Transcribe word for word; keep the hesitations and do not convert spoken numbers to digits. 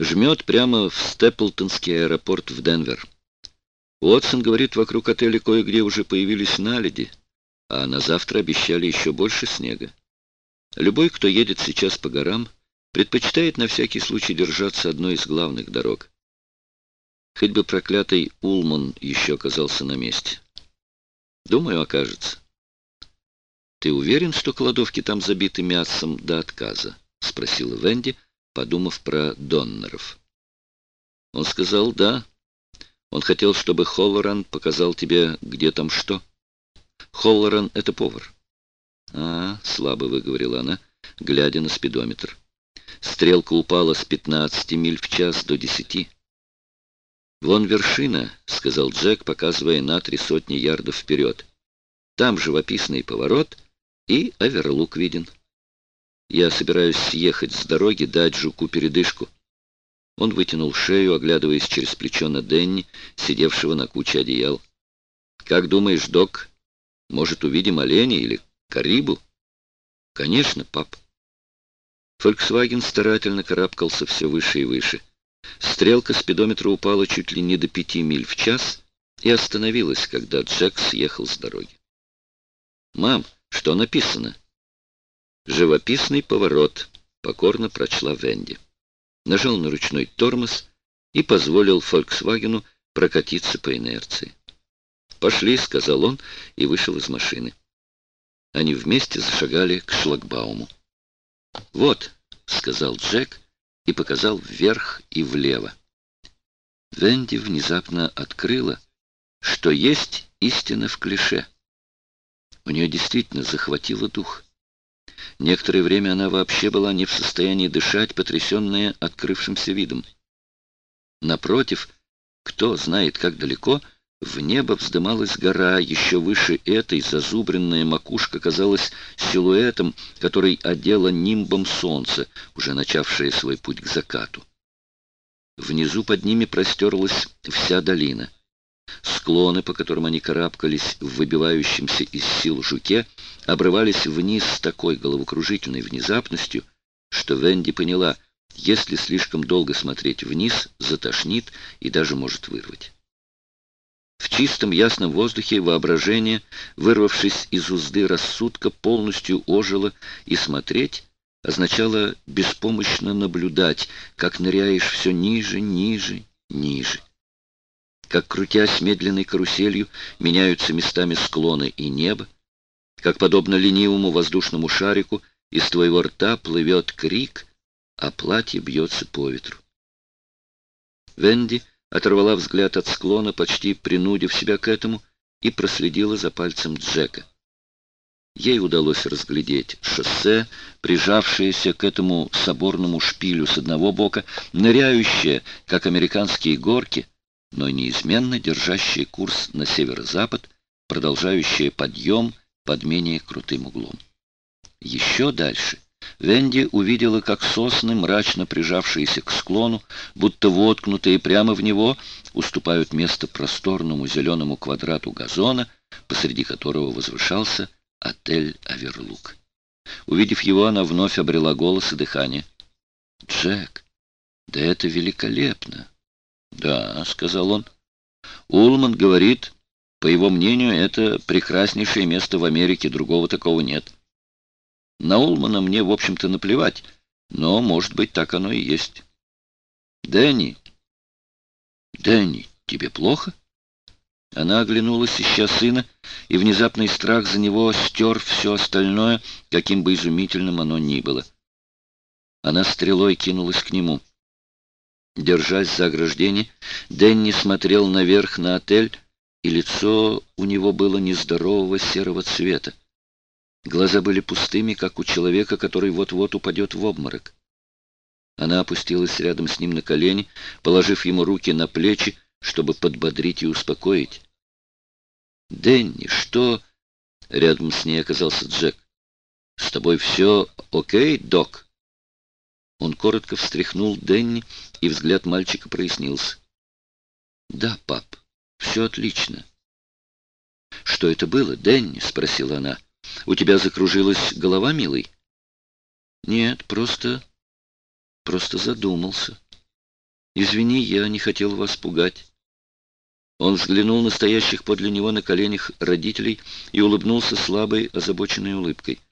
Жмет прямо в Степлтонский аэропорт в Денвер. Уотсон говорит, вокруг отеля кое-где уже появились наледи, а на завтра обещали еще больше снега. Любой, кто едет сейчас по горам, предпочитает на всякий случай держаться одной из главных дорог. Хоть бы проклятый Улман еще оказался на месте. Думаю, окажется. «Ты уверен, что кладовки там забиты мясом до отказа?» — спросила Венди, подумав про доннеров. Он сказал «да». Он хотел, чтобы Холлоран показал тебе, где там что. Холлоран — это повар. «А, — слабо выговорила она, глядя на спидометр. Стрелка упала с пятнадцати миль в час до десяти. «Вон вершина», — сказал Джек, показывая на три сотни ярдов вперед. «Там живописный поворот, и оверлук виден. Я собираюсь съехать с дороги, дать жуку передышку». Он вытянул шею, оглядываясь через плечо на Денни, сидевшего на куче одеял. «Как думаешь, док, может, увидим оленя или карибу?» «Конечно, пап». Фольксваген старательно карабкался все выше и выше. Стрелка спидометра упала чуть ли не до пяти миль в час и остановилась, когда Джек съехал с дороги. «Мам, что написано?» «Живописный поворот», — покорно прочла Венди. Нажал на ручной тормоз и позволил «Фольксвагену» прокатиться по инерции. «Пошли», — сказал он и вышел из машины. Они вместе зашагали к шлагбауму. «Вот», — сказал Джек и показал вверх и влево. Венди внезапно открыла, что есть истина в клише. У нее действительно захватило дух. Некоторое время она вообще была не в состоянии дышать, потрясенная открывшимся видом. Напротив, кто знает как далеко, в небо вздымалась гора, еще выше этой зазубренная макушка казалась силуэтом, который одела нимбом солнце, уже начавшее свой путь к закату. Внизу под ними простерлась вся долина. Склоны, по которым они карабкались в выбивающемся из сил жуке, обрывались вниз с такой головокружительной внезапностью, что Венди поняла, если слишком долго смотреть вниз, затошнит и даже может вырвать. В чистом ясном воздухе воображение, вырвавшись из узды рассудка, полностью ожило, и смотреть означало беспомощно наблюдать, как ныряешь все ниже, ниже, ниже. Как, крутясь медленной каруселью, меняются местами склоны и небо, как, подобно ленивому воздушному шарику, из твоего рта плывет крик, а платье бьется по ветру. Венди оторвала взгляд от склона, почти принудив себя к этому, и проследила за пальцем Джека. Ей удалось разглядеть шоссе, прижавшееся к этому соборному шпилю с одного бока, ныряющее, как американские горки, но неизменно держащее курс на северо-запад, продолжающее подъем под менее крутым углом. Еще дальше Венди увидела, как сосны, мрачно прижавшиеся к склону, будто воткнутые прямо в него, уступают место просторному зеленому квадрату газона, посреди которого возвышался отель «Оверлук». Увидев его, она вновь обрела голос и дыхание. «Джек, да это великолепно!» «Да», — сказал он. «Улман говорит, по его мнению, это прекраснейшее место в Америке, другого такого нет. На Улмана мне, в общем-то, наплевать, но, может быть, так оно и есть. Дэнни!» «Дэнни, тебе плохо?» Она оглянулась, ища сына, и внезапный страх за него стер все остальное, каким бы изумительным оно ни было. Она стрелой кинулась к нему. Держась за ограждение, Дэнни смотрел наверх на отель, и лицо у него было нездорового серого цвета. Глаза были пустыми, как у человека, который вот-вот упадет в обморок. Она опустилась рядом с ним на колени, положив ему руки на плечи, чтобы подбодрить и успокоить. «Дэнни, что...» — рядом с ней оказался Джек. «С тобой все окей, док?» Он коротко встряхнул Дэнни, и взгляд мальчика прояснился. «Да, пап, все отлично». «Что это было, Дэнни?» — спросила она. «У тебя закружилась голова, милый?» «Нет, просто... просто задумался». «Извини, я не хотел вас пугать». Он взглянул на стоящих подле него на коленях родителей и улыбнулся слабой, озабоченной улыбкой.